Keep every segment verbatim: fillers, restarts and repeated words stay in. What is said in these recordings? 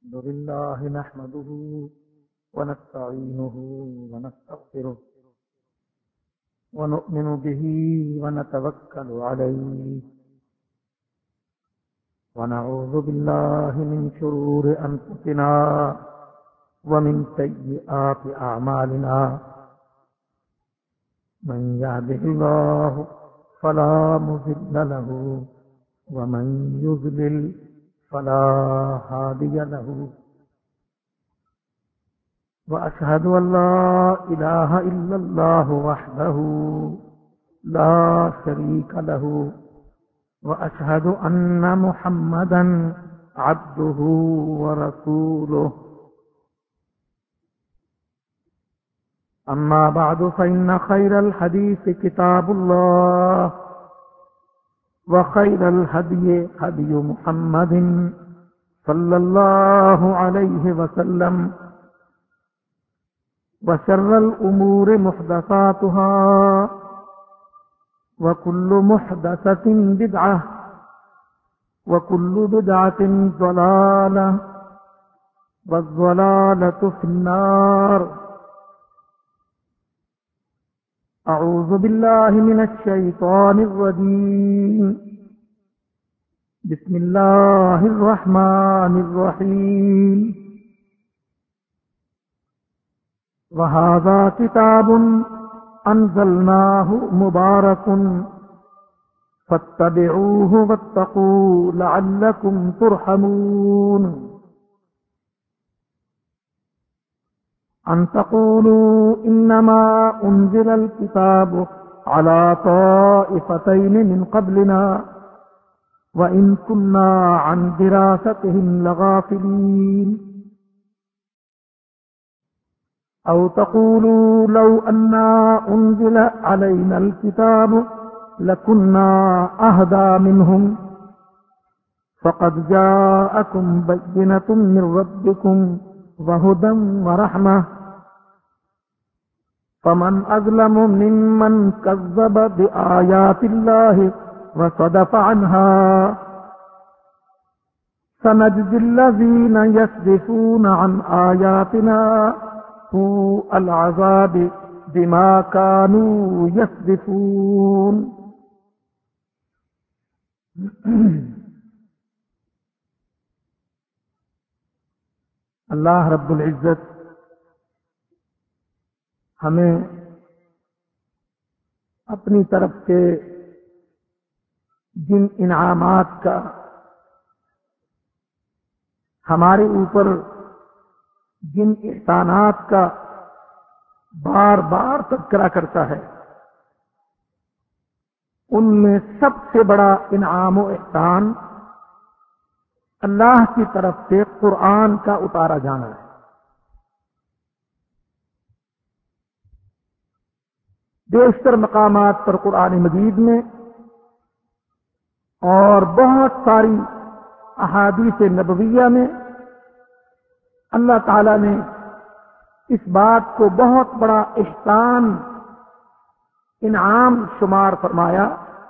الحمد لله نحمده ونستعينه ونستغفره ونؤمن به ونتوكل عليه ونعوذ بالله من شرور أنفسنا ومن سيئات أعمالنا من يهده الله فلا مضل له ومن يضلل فلا هادي له وأشهد أن لا إله إلا الله وحده لا شريك له وأشهد أن محمدا عبده ورسوله أما بعد فإن خير الحديث كتاب الله وخير الهدي هدي محمد صلى الله عليه وسلم وشر الأمور محدثاتها وكل محدثة بدعة وكل بدعة ضلالة والضلالة في النار. أعوذ بالله من الشيطان الرجيم. بسم الله الرحمن الرحيم. وهذا كتاب أنزلناه مبارك فاتبعوه واتقوا لعلكم ترحمون. أن تقولوا إنما أنزل الكتاب على طائفتين من قبلنا وإن كنا عن دراستهم لغافلين. أو تقولوا لو أنا أنزل علينا الكتاب لكنا أهدى منهم فقد جاءكم بينة من ربكم وهدى ورحمة فمن أظلم ممن كذب بآيات الله وصدف عنها سنجزي الذين يصدفون عن آياتنا سوء العذاب بما كانوا يصدفون. اللہ رب العزت ہمیں اپنی طرف سے جن انعامات کا ہمارے اوپر جن احسانات کا بار بار تذکرہ کرتا ہے ان میں سب سے بڑا انعام و احسان اللہ کی طرف سے قرآن کا اتارا جانا ہے. بیشتر مقامات پر قرآن مجید میں اور بہت ساری احادیث نبویہ میں اللہ تعالی نے اس بات کو بہت بڑا احسان انعام شمار فرمایا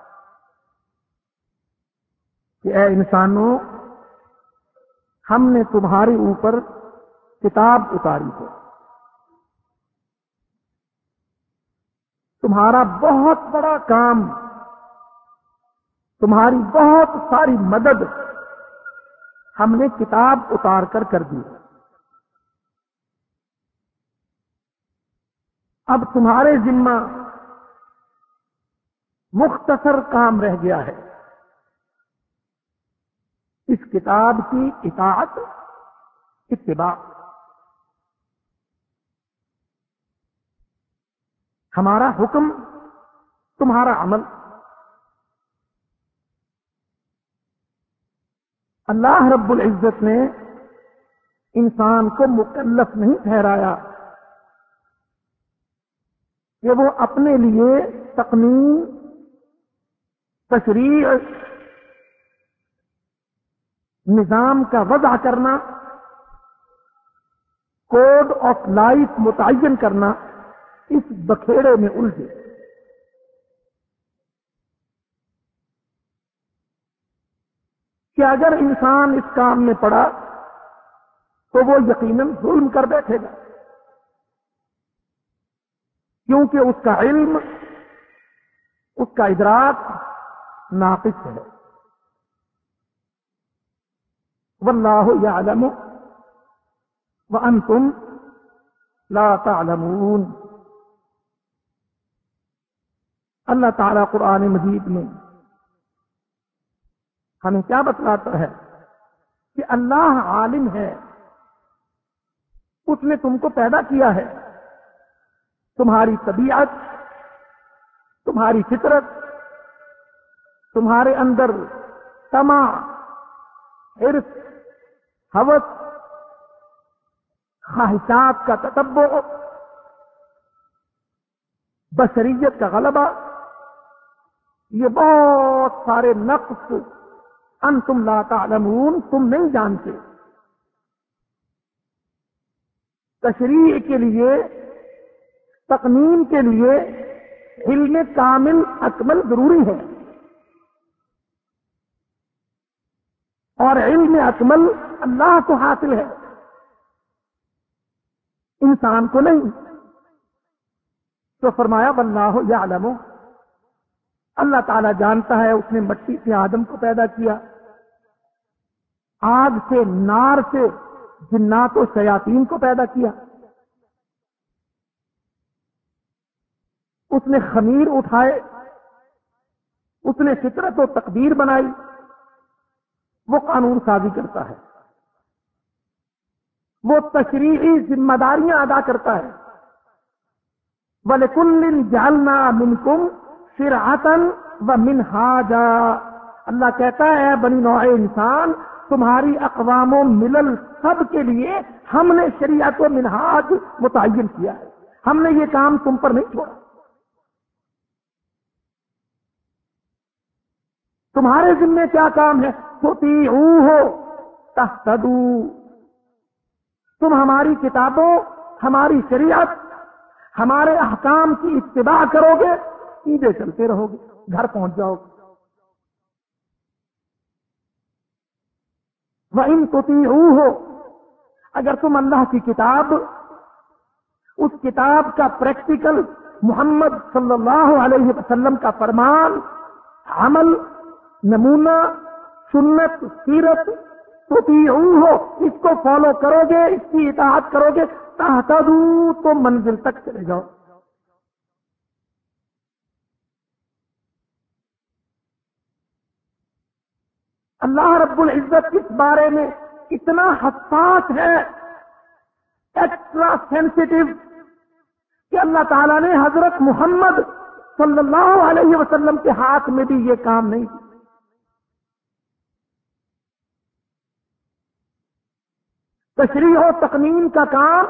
کہ اے انسانوں ہم نے تمہارے اوپر کتاب اتاری ہے. تمہارا بہت بڑا کام، تمہاری بہت ساری مدد ہم نے کتاب اتار کر کر دی. اب تمہارے ذمہ مختصر کام رہ گیا ہے، اس کتاب کی اطاعت، اتباع. ہمارا حکم، تمہارا عمل. اللہ رب العزت نے انسان کو مکلف نہیں ٹھہرایا کہ وہ اپنے لیے تقنین، تشریع، نظام کا وضع کرنا، کوڈ آف لائف متعین کرنا، اس بکھیڑے میں الجھے. کہ اگر انسان اس کام میں پڑا تو وہ یقیناً ظلم کر بیٹھے گا، کیونکہ اس کا علم، اس کا ادراک ناقص ہے۔ واللہ یعلم وانتم لا تعلمون۔ اللہ تعالیٰ قرآن مجید میں ہمیں کیا بتلاتا ہے کہ اللہ عالم ہے، اس نے تم کو پیدا کیا ہے، تمہاری طبیعت، تمہاری فطرت، تمہارے اندر طمع، حرص، ہوس، خواہشات کا تتبع، بشریت کا غلبہ، یہ بہت سارے نقص انتم لا تعلمون، تم نہیں جانتے۔ تشریع کے لیے، تقنین کے لیے علم کامل اکمل ضروری ہے، اور علم اکمل اللہ کو حاصل ہے، انسان کو نہیں۔ تو فرمایا واللہ یعلم، اللہ تعالیٰ جانتا ہے، اس نے مٹی سے آدم کو پیدا کیا، آگ سے، نار سے جنات و شیاطین کو پیدا کیا، اس نے خمیر اٹھائے، اس نے فطرت و تقدیر بنائی، وہ قانون سازی کرتا ہے، وہ تشریعی ذمہ داریاں ادا کرتا ہے۔ وَلِكُلٍّ جَعَلْنَا مِنْكُمْ شِرْعَةً وَمِنْهَاجًا، اللہ کہتا ہے بنی نوع انسان، تمہاری اقوام و ملل سب کے لیے ہم نے شریعت و منہاج متعین کیا ہے، ہم نے یہ کام تم پر نہیں چھوڑا۔ تمہارے ذمہ کیا کام ہے؟ تطیعوہ تہتدوا، تم ہماری کتابوں، ہماری شریعت، ہمارے احکام کی اتباع کرو گے، سیدھے چلتے رہو گے، گھر پہنچ جاؤ گے۔ وَإِن تُطِيعُوهُ، اگر تم اللہ کی کتاب، اس کتاب کا پریکٹیکل محمد صلی اللہ علیہ وسلم کا فرمان، عمل، نمونہ، سنت، سیرت، تُطِيعُوهُ، اس کو فالو کرو گے، اس کی اطاعت کرو گے، تہتدوا، تو منزل تک چلے جاؤ۔ اللہ رب العزت اس بارے میں اتنا حساس ہے، ایکسٹرا سینسیٹیو، کہ اللہ تعالیٰ نے حضرت محمد صلی اللہ علیہ وسلم کے ہاتھ میں بھی یہ کام نہیں دیا۔ تشریح و تقنین کا کام،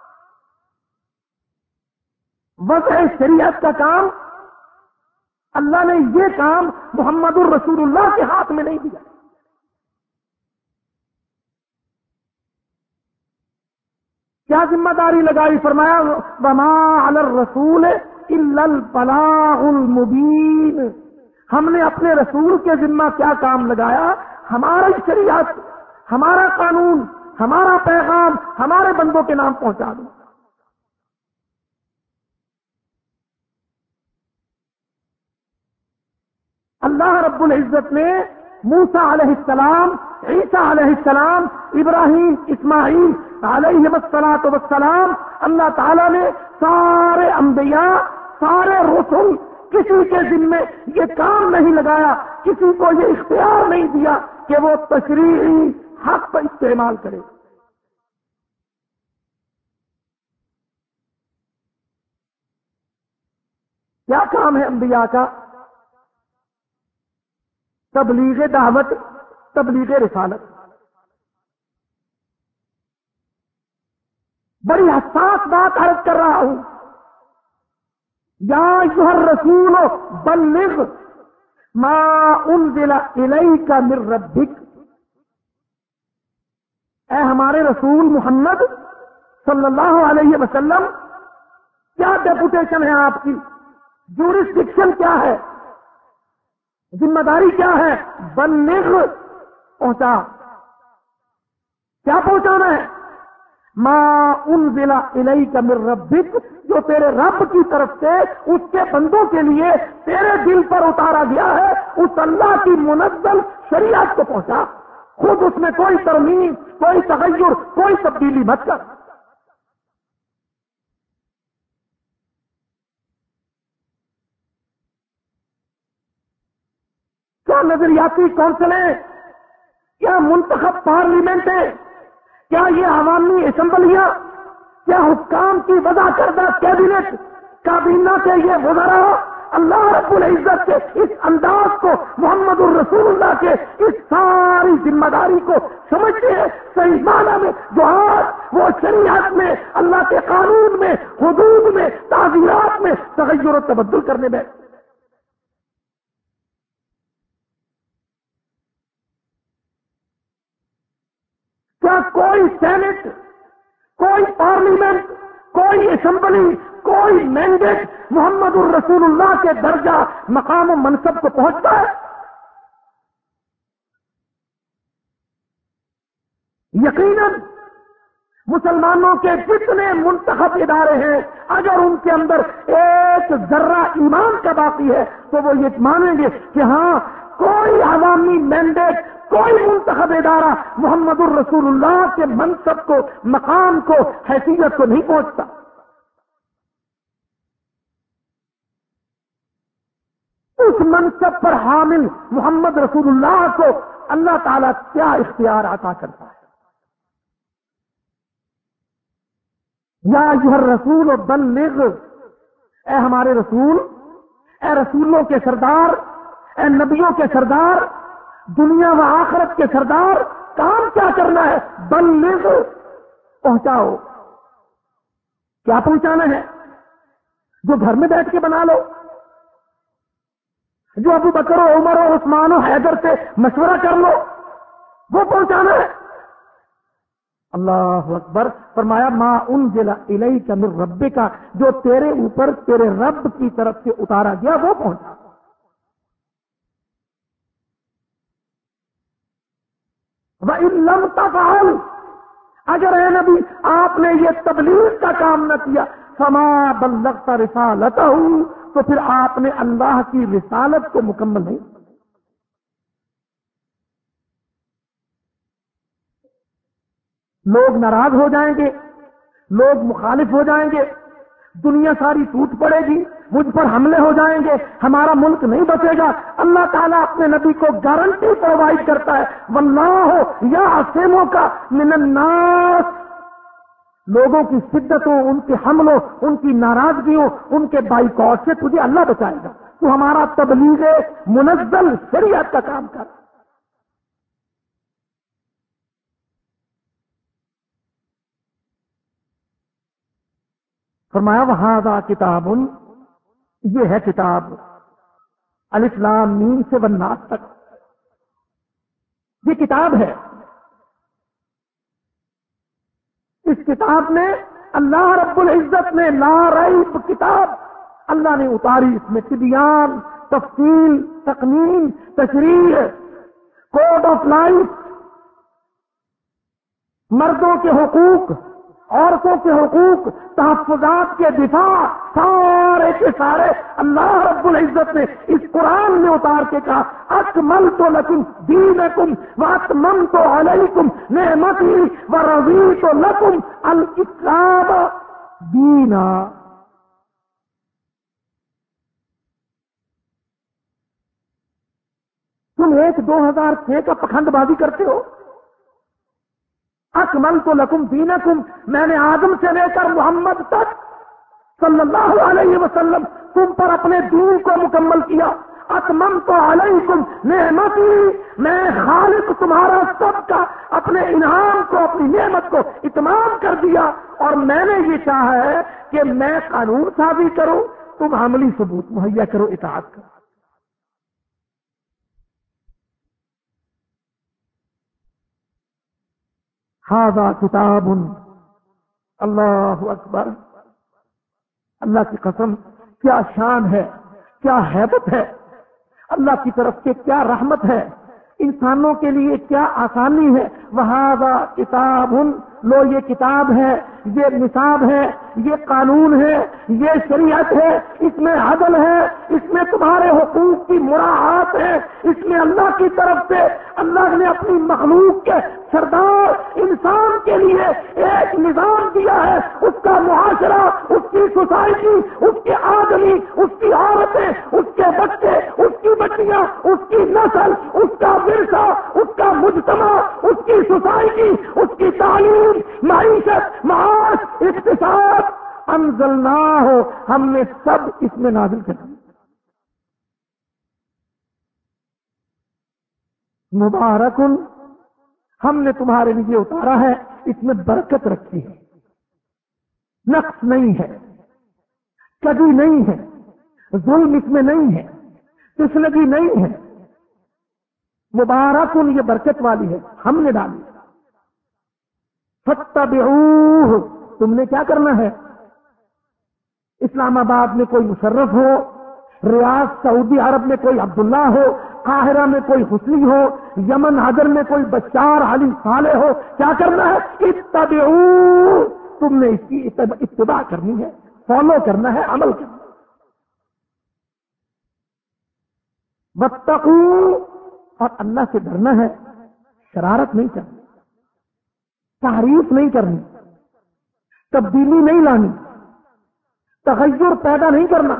وضع شریعت کا کام، اللہ نے یہ کام محمد الرسول اللہ کے ہاتھ میں نہیں دیا۔ کیا ذمہ داری لگائی؟ فرمایا وما علی الرسول الا البلاغ المبین، ہم نے اپنے رسول کے ذمہ کیا کام لگایا؟ ہماری شریعت، ہمارا قانون، ہمارا پیغام ہمارے بندوں کے نام پہنچا دوں۔ اللہ رب العزت نے موسیٰ علیہ السلام، عیسیٰ علیہ السلام، ابراہیم، اسماعیل علیہ الصلاۃ والسلام، اللہ تعالیٰ نے سارے انبیاء، سارے رسول، کسی کے ذمے یہ کام نہیں لگایا، کسی کو یہ اختیار نہیں دیا کہ وہ تشریعی حق پر استعمال کرے۔ کیا کام ہے انبیاء کا؟ تبلیغ دعوت، تبلیغ رسالت۔ بڑی حساس بات عرض کر رہا ہوں، یا ایھا الرسول بلغ ما انزل الیک من ربک، اے ہمارے رسول محمد صلی اللہ علیہ وسلم، کیا ڈیپوٹیشن ہے آپ کی؟ جورسڈکشن کیا ہے؟ ذمہ داری کیا ہے؟ بلغ، پہنچا۔ کیا پہنچانا ہے؟ ما انزل الیک من ربک، جو تیرے رب کی طرف سے اس کے بندوں کے لیے تیرے دل پر اتارا گیا ہے، اس اللہ کی منزل شریعت کو پہنچا، خود اس میں کوئی ترمیم، کوئی تغیر، کوئی تبدیلی مت کر۔ کیا نظریاتی کونسلیں، کیا منتخب پارلیمنٹیں، کیا یہ عوامی اسمبلیاں، کیا حکام کی وضع کردہ کیبنٹ کابینہ کے یہ وزراء اللہ رب العزت کے اس انداز کو، محمد الرسول اللہ کے اس ساری ذمہ داری کو سمجھتے ہیں صحیح معنی میں، جو آج وہ شریعت میں، اللہ کے قانون میں، حدود میں، تعزیرات میں تغیر و تبدل کرنے میں؟ کیا کوئی سینٹ، کوئی پارلیمنٹ، کوئی اسمبلی، کوئی مینڈیٹ محمد الرسول اللہ کے درجہ مقام و منصب کو پہنچتا ہے؟ یقیناً مسلمانوں کے جتنے منتخب ادارے ہیں، اگر ان کے اندر ایک ذرہ ایمان کا باقی ہے تو وہ یہ مانیں گے کہ ہاں کوئی عوامی مینڈیٹ، کوئی منتخب ادارہ محمد الرسول اللہ کے منصب کو، مقام کو، حیثیت کو نہیں پہنچتا۔ اس منصب پر حامل محمد رسول اللہ کو اللہ تعالیٰ کیا اختیار عطا کرتا ہے؟ یا ایھا الرسول بلغ، اے ہمارے رسول، اے رسولوں کے سردار، اے نبیوں کے سردار، دنیا و آخرت کے سردار، کام کیا کرنا ہے؟ بلغ، پہنچاؤ۔ کیا پہنچانا ہے؟ جو گھر میں بیٹھ کے بنا لو، جو ابو بکر و عمر و عثمان و حیدر سے مشورہ کر لو، وہ پہنچانا ہے؟ اللہ اکبر۔ فرمایا ما انزل الیک من ربک، جو تیرے اوپر تیرے رب کی طرف سے اتارا گیا وہ پہنچا۔ وَإِن لَّمْ تَفْعَلْ، اگر اے نبی آپ نے یہ تبلیغ کا کام نہ کیا، فَمَا بَلَّغْتَ رِسَالَتَهُ، تو پھر آپ نے اللہ کی رسالت کو مکمل نہیں۔ لوگ ناراض ہو جائیں گے، لوگ مخالف ہو جائیں گے، دنیا ساری ٹوٹ پڑے گی، مجھ پر حملے ہو جائیں گے، ہمارا ملک نہیں بچے گا۔ اللہ تعالیٰ اپنے نبی کو گارنٹی پرووائڈ کرتا ہے، واللہ یعصمک من الناس، لوگوں کی شدتوں، ان کے حملوں، ان کی ناراضگیوں، ان کے بائیکاٹ سے تجھے اللہ بچائے گا۔ تو ہمارا تبلیغ منزل شریعت کا کام کر۔ فرمایا وہذا کتاب، یہ ہے کتاب، الف لام میم سے والناس تک، یہ کتاب ہے۔ اس کتاب میں اللہ رب العزت نے لا ریب کتاب اللہ نے اتاری، اس میں تبیان، تفصیل، تقنین، تشریح، کوڈ آف لائف، مردوں کے حقوق، عورتوں کے حقوق، تحفظات کے دفاع، سارے کے سارے اللہ رب العزت نے اس قرآن میں اتار کے کہا اکملت لکم دینکم واتممت علیکم نعمتی ورضیت لکم الاسلام دینا۔ تم ایک دو ہزار چھ کا پکھنڈ بازی کرتے ہو۔ اکملت لکم دینکم، میں نے آدم سے لے کر محمد تک صلی اللہ علیہ وسلم تم پر اپنے دین کو مکمل کیا۔ اتممت علیکم نعمتی، میں خالق تمہارا سب کا اپنے انعام کو، اپنی نعمت کو اتمام کر دیا، اور میں نے یہ چاہا ہے کہ میں قانون سازی کروں، تم عملی ثبوت مہیا کرو، اطاعت کرو۔ ھذا کتاب، اللہ اکبر، اللہ کی قسم کیا شان ہے، کیا ہیبت ہے، اللہ کی طرف سے کیا رحمت ہے، انسانوں کے لیے کیا آسانی ہے۔ وَھَذَا کتاب لو یہ کتاب ہے، یہ نصاب ہے، یہ قانون ہے، یہ شریعت ہے، اس میں عدل ہے، اس میں تمہارے حقوق کی مراعات ہے، اس میں اللہ کی طرف سے اللہ نے اپنی مخلوق کے سردار انسان کے لیے ایک نظام دیا ہے، اس کا معاشرہ، اس کی سوسائٹی، اس کے آدمی، اس کی عورتیں، اس کے بچے، اس کی بچیاں، اس کی نسل، اس کا ورثہ، اس کا مجتمع، اس کی سوسائٹی، اس کی تعلیم، معیشت، معاش، اقتصاد، انزلناہ ہو، ہم نے سب اس میں نازل کر دیا۔ مبارکن، ہم نے تمہارے لیے اتارا ہے، اس میں برکت رکھی ہے، نقص نہیں ہے، کبھی نہیں ہے، ظلم اس میں نہیں ہے، تشنگی نہیں ہے، مبارکن یہ برکت والی ہے، ہم نے ڈالی۔ فاتبعوہ، تم نے کیا کرنا ہے؟ اسلام آباد میں کوئی مشرف ہو، ریاض سعودی عرب میں کوئی عبداللہ ہو، قاہرہ میں کوئی حسنی ہو، یمن حضر میں کوئی بشار علی صالح ہو، کیا کرنا ہے؟ اتبعوہ، تم نے اس کی اتباع کرنی ہے، فالو کرنا ہے، عمل کرنا ہے۔ واتقوا، اور اللہ سے ڈرنا ہے، شرارت نہیں کرنی، تعریف نہیں کرنی، تبدیلی نہیں لانی، تغیر پیدا نہیں کرنا۔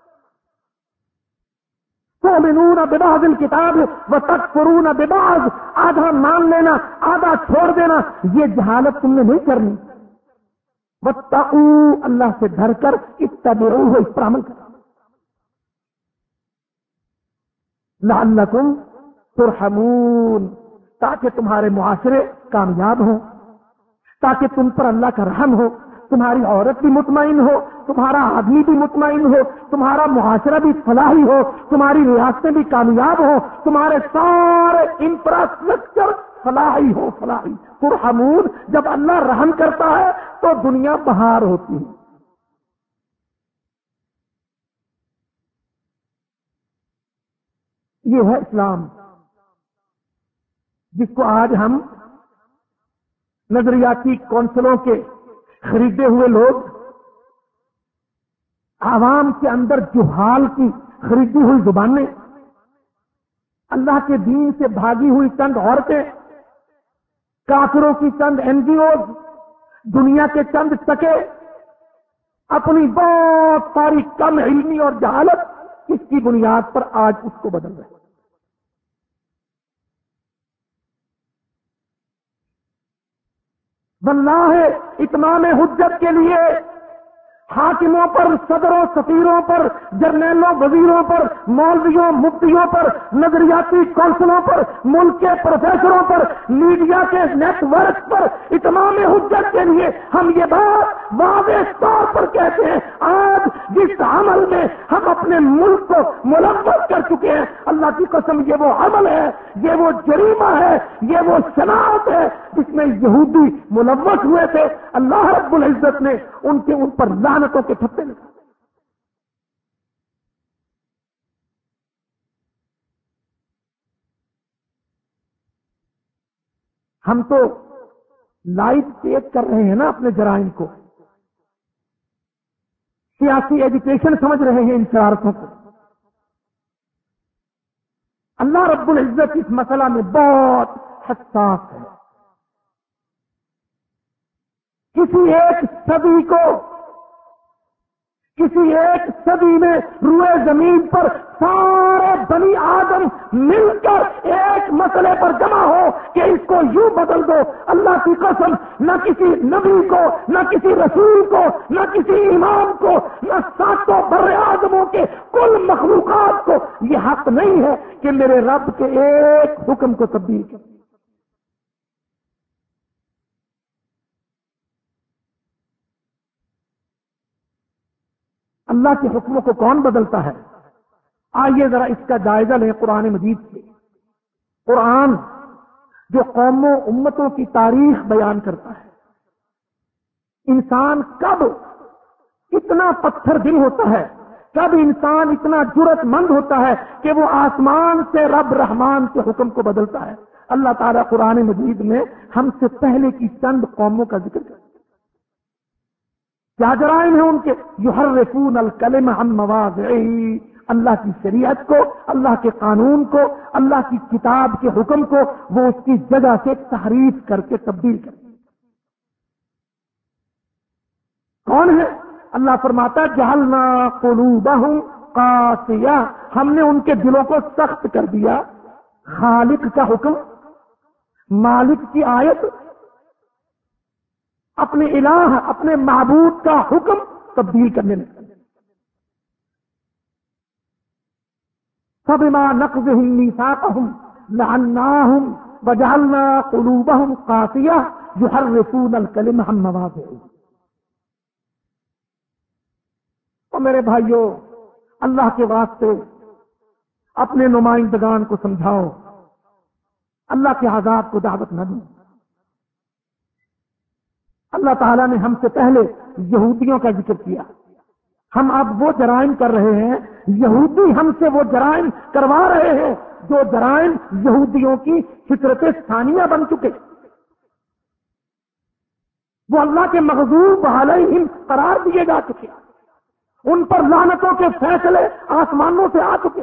تؤمنون ببعض الکتاب وتکفرون ببعض، آدھا مان لینا، آدھا چھوڑ دینا، یہ جہالت تم نے نہیں کرنی۔ واتقوا، اللہ سے ڈر کر اتبعوہ، اس پر عمل کرنا۔ لعلکم ترحمون، تاکہ تمہارے معاشرے کامیاب ہوں، تاکہ تم پر اللہ کا رحم ہو، تمہاری عورت بھی مطمئن ہو، تمہارا آدمی بھی مطمئن ہو، تمہارا معاشرہ بھی فلاحی ہو، تمہاری ریاستیں بھی کامیاب ہو، تمہارے سارے انفراسٹرکچر فلاحی ہو، فلاحی۔ ترحمون، جب اللہ رحم کرتا ہے تو دنیا بہار ہوتی ہے۔ یہ ہے اسلام، جس کو آج ہم نظریاتی کونسلوں کے خریدے ہوئے لوگ، عوام کے اندر جہال کی خریدی ہوئی زبانیں، اللہ کے دین سے بھاگی ہوئی چند عورتیں، کافروں کی چند این جی اوز، دنیا کے چند چکے، اپنی بہت ساری کم علمی اور جہالت، اس کی بنیاد پر آج اس کو بدل رہے ہیں۔ واللہ اتمام حجت کے لیے حاکموں پر، صدروں، سفیروں پر، جرنیلوں، وزیروں پر، مولویوں، مفتیوں پر، نظریاتی کونسلوں پر، ملک کے پروفیسروں پر، میڈیا کے نیٹ ورک پر، اتمام حجت کے لیے ہم یہ بات واضح طور پر کہتے ہیں، آج جس عمل میں ہم اپنے ملک کو ملوث کر چکے ہیں، اللہ کی قسم یہ وہ عمل ہے، یہ وہ جریمہ ہے، یہ وہ شناعت ہے جس میں یہودی ملوث ہوئے تھے۔ اللہ رب العزت نے ان کے ان پر لعنتوں کے تھپے لگائے۔ ہم تو لائف چیک کر رہے ہیں نا اپنے جرائم کو، سیاسی ایجوکیشن سمجھ رہے ہیں ان شرارتوں کو۔ اللہ رب العزت اس مسئلہ میں بہت حساس ہے۔ کسی ایک صدی کو، کسی ایک صدی میں روئے زمین پر سارے بنی آدم مل کر ایک مسئلے پر جمع ہو کہ اس کو یوں بدل دو، اللہ کی قسم نہ کسی نبی کو، نہ کسی رسول کو، نہ کسی امام کو، نہ ساتوں بر آدموں کے کل مخلوقات کو یہ حق نہیں ہے کہ میرے رب کے ایک حکم کو تبدیل کرے۔ اللہ کے حکموں کو کون بدلتا ہے؟ آئیے ذرا اس کا جائزہ لیں قرآن مجید سے۔ قرآن جو قوموں امتوں کی تاریخ بیان کرتا ہے، انسان کب اتنا پتھر دل ہوتا ہے، کب انسان اتنا جرأت مند ہوتا ہے کہ وہ آسمان سے رب رحمان کے حکم کو بدلتا ہے۔ اللہ تعالیٰ قرآن مجید میں ہم سے پہلے کی چند قوموں کا ذکر کرتا ہے. کیا جرائم ہیں ان کے؟ یحرفون الکلم عن مواضعہ، اللہ کی شریعت کو، اللہ کے قانون کو، اللہ کی کتاب کے حکم کو وہ اس کی جگہ سے تحریف کر کے تبدیل کرتے. کون ہے؟ اللہ فرماتا ہے جعلنا قلوبہم قاسیہ، ہم نے ان کے دلوں کو سخت کر دیا. خالق کا حکم، مالک کی آیت، اپنے الہ، اپنے معبود کا حکم تبدیل کرنے لگے. فبما نقضهم ميثاقهم لعناهم وجعلنا قلوبهم قاسية يحرفون الكلم عن مواضعه. اور میرے بھائیوں، اللہ کے واسطے اپنے نمائندگان کو سمجھاؤ، اللہ کے عذاب کو دعوت نہ دو. اللہ تعالیٰ نے ہم سے پہلے یہودیوں کا ذکر کیا. ہم اب وہ جرائم کر رہے ہیں، یہودی ہم سے وہ جرائم کروا رہے ہیں جو جرائم یہودیوں کی فطرت ثانیہ بن چکے. وہ اللہ کے مغضوب علیہم قرار دیے جا چکے، ان پر لعنتوں کے فیصلے آسمانوں سے آ چکے.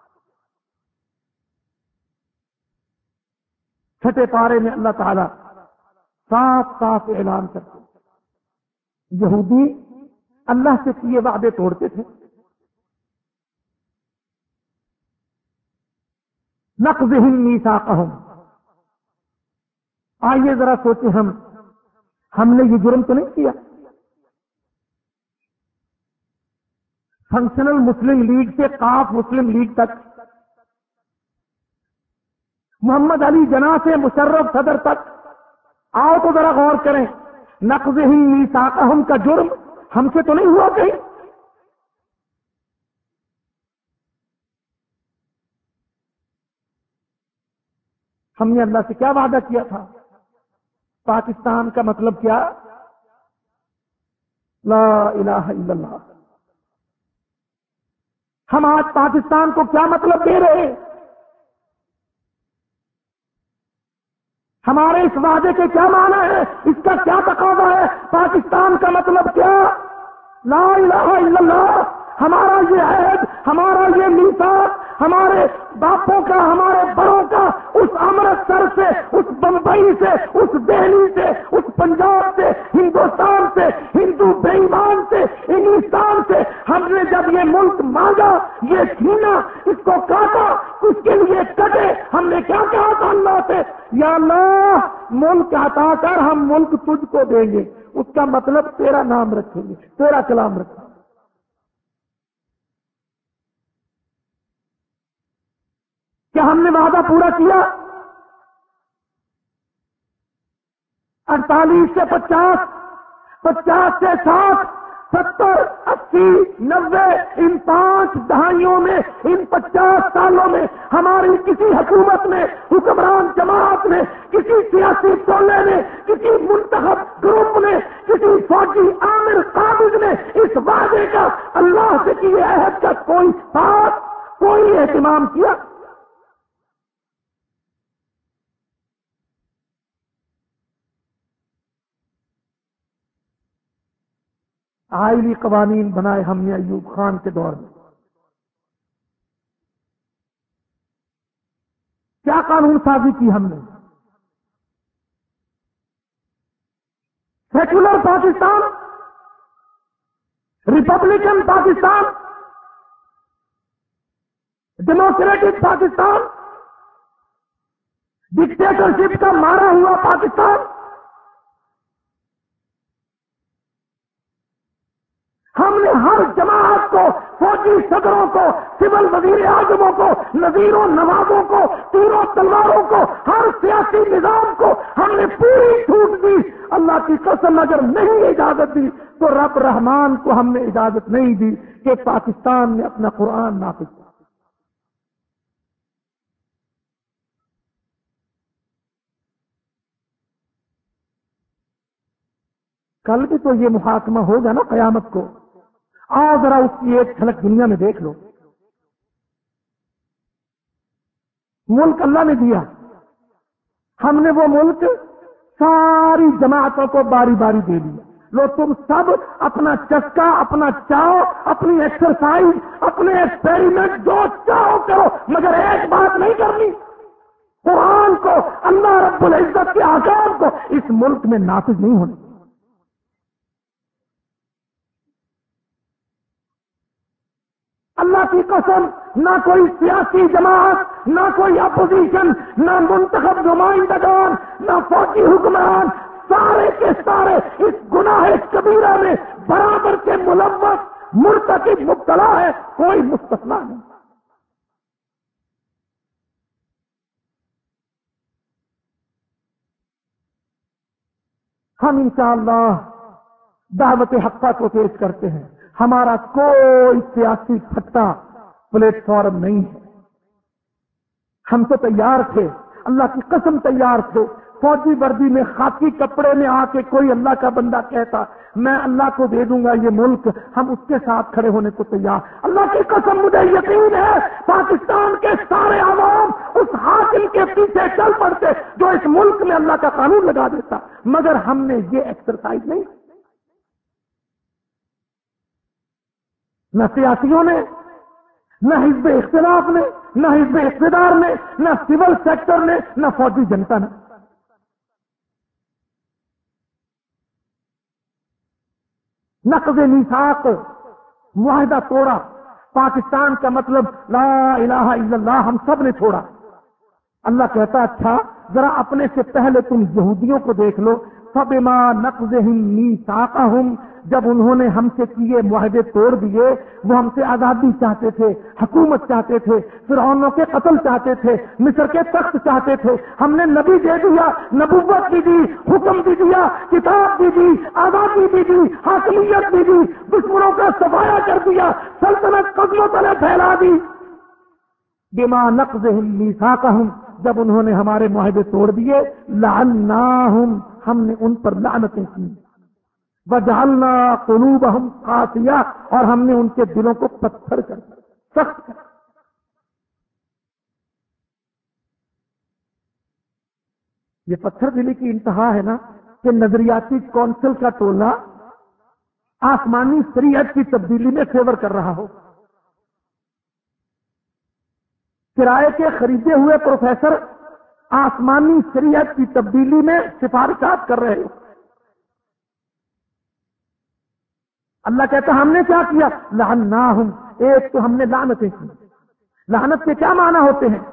چھٹے پارے میں اللہ تعالیٰ صاف صاف اعلان کرتے ہیں یہودی اللہ سے کیے وعدے توڑتے تھے. نقضہم میثاقہم. آئیے ذرا سوچیں، ہم ہم نے یہ جرم تو نہیں کیا. فنکشنل مسلم لیگ سے قاف مسلم لیگ تک، محمد علی جناح سے مشرف صدر تک، آؤ تو ذرا غور کریں. نقضہم میثاقہم کا جرم ہم سے تو نہیں ہوا کہیں. ہم نے اللہ سے کیا وعدہ کیا تھا؟ پاکستان کا مطلب کیا؟ لا الہ الا اللہ. ہم آج پاکستان کو کیا مطلب دے رہے ہیں؟ ہمارے اس وعدے کے کیا معنی ہے؟ اس کا کیا تقاضا ہے؟ پاکستان کا مطلب کیا؟ لا الہ الا اللہ. ہمارا یہ عہد، ہمارا یہ میثاق، ہمارے باپوں کا، ہمارے بڑوں کا، اس امرتسر سے، اس بمبئی سے، اس دہلی سے، اس پنجاب سے، ہندوستان سے، ہندو بے ایمان سے، انگلستان سے ہم نے جب یہ ملک مانگا، یہ چھینا، اس کو کاٹا، اس کے لیے کٹے، ہم نے کیا کہا تھا اللہ سے؟ یا اللہ ملک عطا کر، ہم ملک تجھ کو دیں گے. اس کا مطلب تیرا نام رکھیں گے، تیرا کلام رکھیں گے. کیا ہم نے وعدہ پورا کیا؟ اڑتالیس سے پچاس، پچاس سے ساٹھ، ستر، اسی، نبے، ان پانچ دہائیوں میں، ان پچاس سالوں میں ہماری کسی حکومت نے، حکمران جماعت نے، کسی سیاسی ٹولے نے، کسی منتخب گروپ نے، کسی فوجی عامر قابض نے اس وعدے کا، اللہ سے کیے عہد کا کوئی بات، کوئی اہتمام کیا؟ آئلی قوانین بنائے ہم نے ایوب خان کے دور میں. کیا قانون سازی کی ہم نے؟ Secular Pakistan, republican Pakistan, democratic Pakistan, dictatorship کا مارا ہوا پاکستان. ہم نے ہر جماعت کو، فوجی صدروں کو، سول وزیر اعظموں کو، نذیروں نوابوں کو، تیروں تلواروں کو، ہر سیاسی نظام کو ہم نے پوری چھوٹ دی. اللہ کی قسم اگر نہیں اجازت دی تو رب رحمان کو ہم نے اجازت نہیں دی کہ پاکستان نے اپنا قرآن نافذ کیا. کل بھی تو یہ محاکمہ ہوگا نا قیامت کو. آؤ ذرا اس کی ایک جھلک دنیا میں دیکھ لو. ملک اللہ نے دیا، ہم نے وہ ملک ساری جماعتوں کو باری باری دے دیا، لو تم سب اپنا چسکا، اپنا چاؤ، اپنی ایکسرسائز، اپنے ایکسپیریمنٹ جو چاہو کرو، مگر ایک بات نہیں کرنی، قرآن کو، اللہ رب العزت کے احکام کو اس ملک میں نافذ نہیں ہونے۔ اللہ کی قسم، نہ کوئی سیاسی جماعت، نہ کوئی اپوزیشن، نہ منتخب نمائندگان، نہ فوجی حکمران، سارے کے سارے اس گناہ کبیرہ میں برابر کے ملوث، مرتکب، مبتلا ہے، کوئی مستثنا نہیں۔ ہم انشاءاللہ دعوت حقہ کو پیش کرتے ہیں، ہمارا کوئی سیاسی پھٹا پلیٹ فارم نہیں ہے۔ ہم تو تیار تھے، اللہ کی قسم تیار تھے۔ فوجی وردی میں، خاکی کپڑے میں آ کے کوئی اللہ کا بندہ کہتا میں اللہ کو دے دوں گا یہ ملک، ہم اس کے ساتھ کھڑے ہونے کو تیار۔ اللہ کی قسم مجھے یقین ہے پاکستان کے سارے عوام اس حاکم کے پیچھے چل پڑتے جو اس ملک میں اللہ کا قانون لگا دیتا، مگر ہم نے یہ ایکسرسائز نہیں، نہ سیاسیوں نے، نہ حزب اختلاف نے، نہ حزب اقتدار نے، نہ سول سیکٹر نے، نہ فوجی جنتا نے۔ نقض میثاق، معاہدہ توڑا، پاکستان کا مطلب لا الہ الا اللہ ہم سب نے چھوڑا۔ اللہ کہتا اچھا ذرا اپنے سے پہلے تم یہودیوں کو دیکھ لو، فبما نقضہم میثاقہم، جب انہوں نے ہم سے کیے معاہدے توڑ دیے، وہ ہم سے آزادی چاہتے تھے، حکومت چاہتے تھے، فرعونوں کے قتل چاہتے تھے، مصر کے تخت چاہتے تھے، ہم نے نبی دے دیا، نبوت بھی دی، حکم بھی دیا، کتاب بھی دی، آزادی بھی دی، حاکمیت بھی دی، دشمنوں کا صفایا کر دیا، سلطنت قدموں تلے پھیلا دی۔ بما نقضہم میثاقہم، جب انہوں نے ہمارے معاہدے توڑ دیے، لعناہم، ہم نے ان پر لعنتیں کی، وجعلنا قلوبہم قاسیہ، اور ہم نے ان کے دلوں کو پتھر کر دیا، سخت کر۔ یہ پتھر دلی کی انتہا ہے نا کہ نظریاتی کونسل کا ٹولہ آسمانی شریعت کی تبدیلی میں فیور کر رہا ہو، کرائے کے خریدے ہوئے پروفیسر آسمانی شریعت کی تبدیلی میں سفارشات کر رہے ہو۔ اللہ کہتا ہم نے کیا کیا؟ لعناہم، ایک تو ہم نے لعنتیں کی۔ لعنت کے کیا معنی ہوتے ہیں؟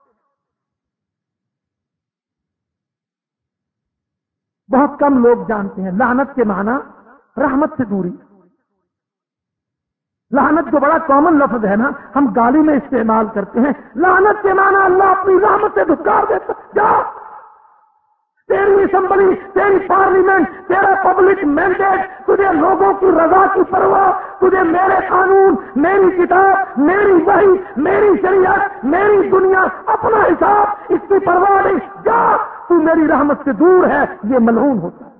بہت کم لوگ جانتے ہیں لعنت کے معنی رحمت سے دوری۔ لعنت جو بڑا کامن لفظ ہے نا، ہم گالی میں استعمال کرتے ہیں، لعنت کے معنی اللہ اپنی رحمت سے دھکار دیتا۔ جا تیری اسمبلی، تیری پارلیمنٹ، تیرا پبلک مینڈیٹ، تجھے لوگوں کی رضا کی پرواہ، تجھے میرے قانون، میری کتاب، میری وحی، میری شریعت، میری دنیا، اپنا حساب، اس کی پرواہ نہیں۔ جا تو میری رحمت سے دور ہے، یہ ملعون ہوتا ہے۔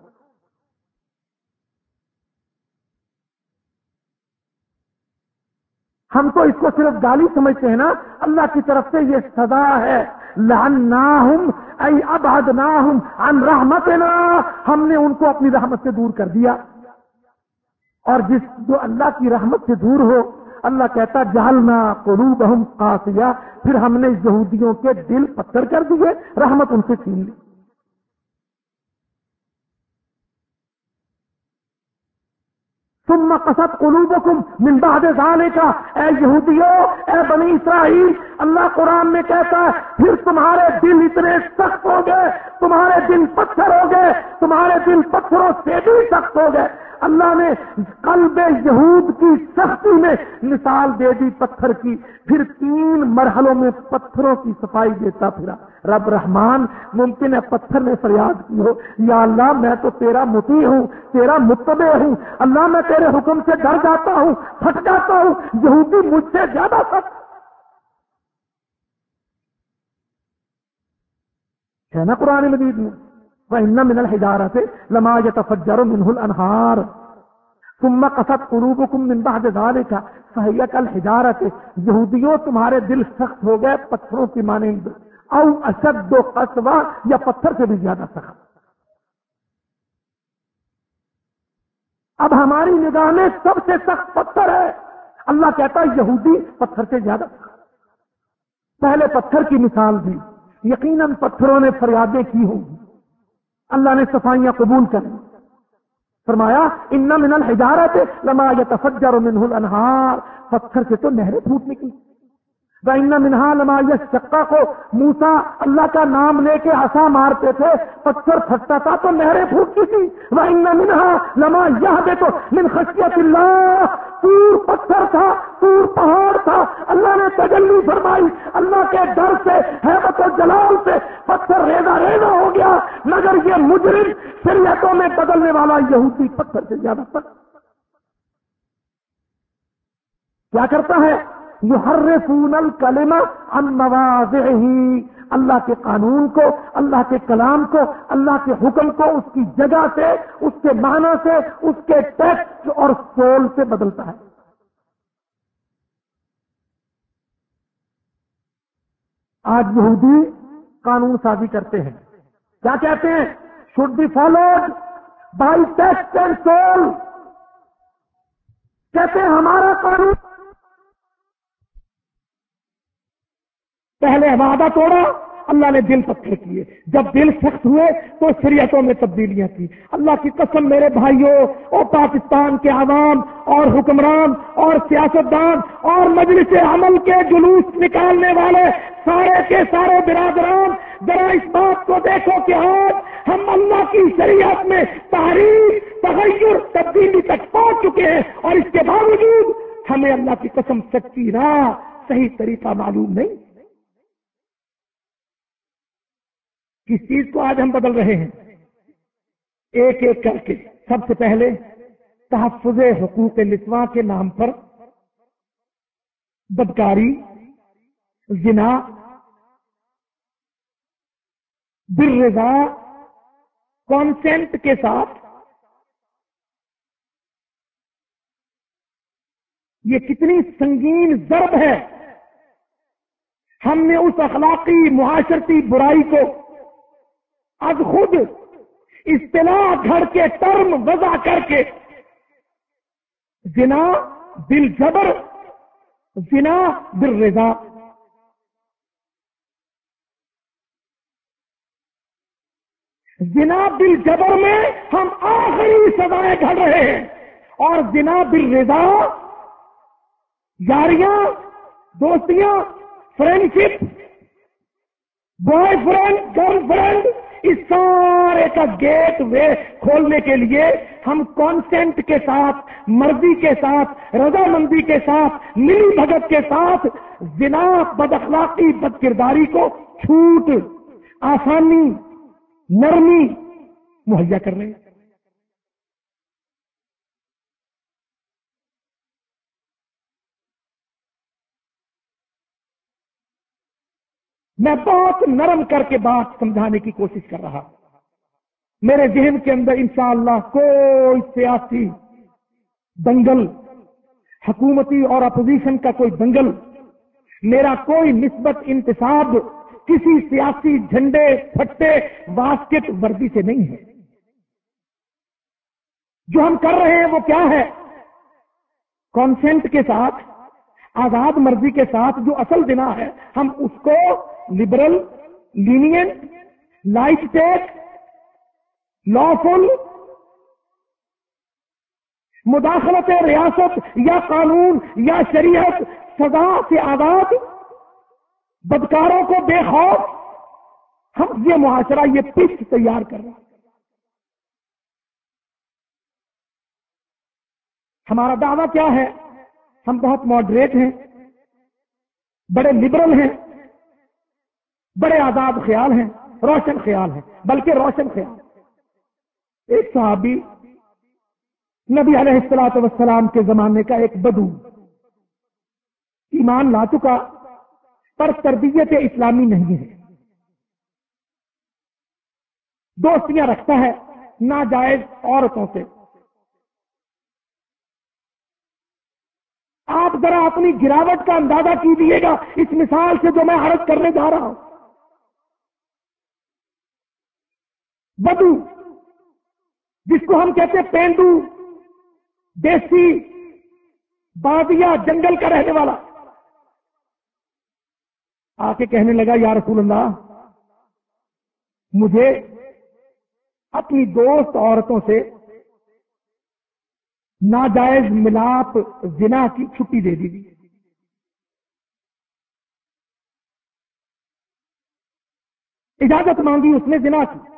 ہم تو اس کو صرف گالی سمجھتے ہیں نا، اللہ کی طرف سے یہ سزا ہے۔ لعناہم ای ابعدناہم عن رحمتنا، ہم نے ان کو اپنی رحمت سے دور کر دیا۔ اور جس جو اللہ کی رحمت سے دور ہو، اللہ کہتا جعلنا قلوبہم قاسیہ، پھر ہم نے یہودیوں کے دل پتھر کر دیے، رحمت ان سے چھین لی۔ ثم قست قلوبکم من بعد ذالک، اے یہودیو، اے بنی اسرائیل، اللہ قرآن میں کہتا ہے پھر تمہارے دل اتنے سخت ہو گئے، تمہارے دل پتھر ہو گئے، تمہارے دل پتھروں سے بھی سخت ہو گئے۔ اللہ نے قلب یہود کی سختی میں مثال دے دی پتھر کی، پھر تین مرحلوں میں پتھروں کی صفائی دیتا پھرا۔ رب رحمان، ممکن ہے پتھر نے فریاد کی ہو، یا اللہ میں تو تیرا مطیع ہوں، تیرا متبع ہوں، اللہ میں تیرے حکم سے ڈر جاتا ہوں، پھٹ جاتا ہوں، یہودی مجھ سے زیادہ سخت ہے نا قرآن مجید میں۔ وَإِنَّ مِنَ الْحِجَارَةِ لَمَا يَتَفَجَّرُ مِنْهُ الْأَنْهَارُ ثُمَّ قَسَتْ قُلُوبُكُم مِّن بَعْدِ ذَلِكَ فَهِيَ كَالْحِجَارَةِ، یہودیوں تمہارے دل سخت ہو گئے پتھروں کی مانند، او اشد قسوہ، یا پتھر سے بھی زیادہ سخت۔ اب ہماری نگاہ میں سب سے سخت پتھر ہے، اللہ کہتا ہے یہودی پتھر سے زیادہ سخت۔ پہلے پتھر کی مثال دی، یقیناً پتھروں نے فریادیں کی ہوں گی، اللہ نے صفائیاں قبول کر لی۔ فرمایا ان من الحجارۃ لما یتفجر منہ الانہار، پتھر سے تو نہریں پھوٹ نکلی۔ وَإِنَّ مِنْهَا لَمَا يَشَّقَّقُ، موسیٰ اللہ کا نام لے کے عصا مارتے تھے، پتھر پھٹتا تھا تو نہریں پھوٹتی تھی۔ وَإِنَّ مِنْهَا لَمَا يَهْبِطُ مِنْ خَشْيَةِ اللَّهِ، طور پتھر تھا، طور پہاڑ تھا، اللہ نے تجلی فرمائی، اللہ کے ڈر سے، ہیبت و جلال سے پتھر ریزہ ریزہ ہو گیا، مگر یہ مجرم شریعتوں میں بدلنے والا یہودی پتھر سے زیادہ سخت کیا کرتا ہے؟ یحرفون الکلم عن مواضعہ، اللہ کے قانون کو، اللہ کے کلام کو، اللہ کے حکم کو اس کی جگہ سے، اس کے معنی سے، اس کے ٹیکسٹ اور سول سے بدلتا ہے۔ آج یہودی قانون سازی کرتے ہیں، کیا کہتے ہیں؟ Should be followed by text and soul. کہتے ہیں ہمارا قانون، پہلے وعدہ توڑا، اللہ نے دل پتھر کیے، جب دل سخت ہوئے تو شریعتوں میں تبدیلیاں کی۔ اللہ کی قسم میرے بھائیوں، اور پاکستان کے عوام اور حکمران اور سیاستدان اور مجلس عمل کے جلوس نکالنے والے سارے کے سارے برادران، ذرا اس بات کو دیکھو کہ آج ہم اللہ کی شریعت میں تحریف، تغیر، تبدیلی تک پہنچ چکے ہیں، اور اس کے باوجود ہمیں اللہ کی قسم سچی راہ، صحیح طریقہ معلوم نہیں۔ کس چیز کو آج ہم بدل رہے ہیں؟ ایک ایک کر کے۔ سب سے پہلے تحفظ حقوق نسواں کے نام پر بدکاری، زنا، بالرضا، کانسینٹ کے ساتھ، یہ کتنی سنگین ضرب ہے۔ ہم نے اس اخلاقی معاشرتی برائی کو از خود اصطلاح گھڑ کے ٹرم وضع کر کے زنا بالجبر، زنا بالرضا، زنا بالجبر میں ہم آخری سزائیں گھڑ رہے ہیں، اور زنا بالرضا، یاریاں، دوستیاں، friendship, boyfriend, girlfriend, اس سارے کا گیٹ وے کھولنے کے لیے ہم کانسینٹ کے ساتھ، مرضی کے ساتھ، رضامندی کے ساتھ، ملی بھگت کے ساتھ زنا، بد اخلاقی، بد کرداری کو چھوٹ، آسانی، نرمی مہیا کر رہے ہیں۔ میں بہت نرم کر کے بات سمجھانے کی کوشش کر رہا، میرے ذہن کے اندر انشاءاللہ کوئی سیاسی دنگل، حکومتی اور اپوزیشن کا کوئی دنگل، میرا کوئی نسبت انتصاب کسی سیاسی جھنڈے، پھٹے، واسکٹ، وردی سے نہیں ہے۔ جو ہم کر رہے ہیں وہ کیا ہے؟ کانسینٹ کے ساتھ، آزاد مرضی کے ساتھ جو اصل زنا ہے، ہم اس کو liberal, lenient, light take, lawful, مداخلت ریاست یا قانون یا شریعت، سزا سے آزاد، بدکاروں کو بے خوف، ہم یہ معاشرہ، یہ پچ تیار کر رہے ہیں۔ ہمارا دعویٰ کیا ہے؟ ہم بہت ماڈریٹ ہیں، بڑے لبرل ہیں، بڑے آزاد خیال ہیں، روشن خیال ہیں، بلکہ روشن خیال۔ ایک صحابی نبی علیہ الصلوۃ والسلام کے زمانے کا ایک بدو، ایمان لا چکا پر تربیت اسلامی نہیں ہے، دوستیاں رکھتا ہے ناجائز عورتوں سے۔ آپ ذرا اپنی گراوٹ کا اندازہ کیجیے گا اس مثال سے جو میں عرض کرنے جا رہا ہوں۔ بدو جس کو ہم کہتے ہیں پینڈو، دیسی بادیا جنگل کا رہنے والا، آ کے کہنے لگا یا رسول اللہ مجھے اپنی دوست عورتوں سے ناجائز ملاپ زنا کی چھٹی دے دی۔ اجازت مانگی اس نے زنا کی۔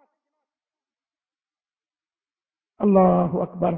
اللہ اکبر،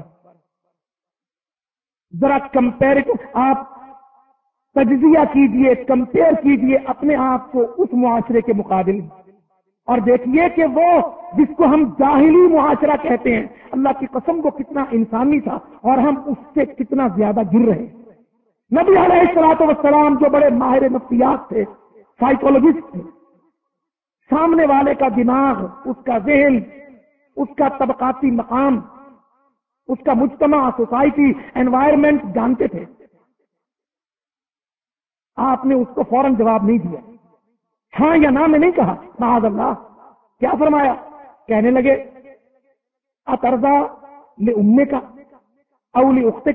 ذرا کمپیر، آپ تجزیہ کیجئے، کمپیئر کیجئے اپنے آپ کو اس معاشرے کے مقابل اور دیکھیے کہ وہ جس کو ہم جاہلی معاشرہ کہتے ہیں، اللہ کی قسم وہ کتنا انسانی تھا اور ہم اس سے کتنا زیادہ گر رہے ہیں۔ نبی علیہ الصلوۃ والسلام جو بڑے ماہر نفسیات تھے، سائیکولوجسٹ تھے، سامنے والے کا دماغ، اس کا ذہن، اس کا طبقاتی مقام، اس کا مجتمع، سوسائٹی، انوائرمنٹ جانتے تھے۔ آپ نے اس کو فوراً جواب نہیں دیا، ہاں یا نہ میں نہیں کہا، معاذ اللہ، کیا فرمایا؟ کہنے لگے اترضا لأمک او لأختک،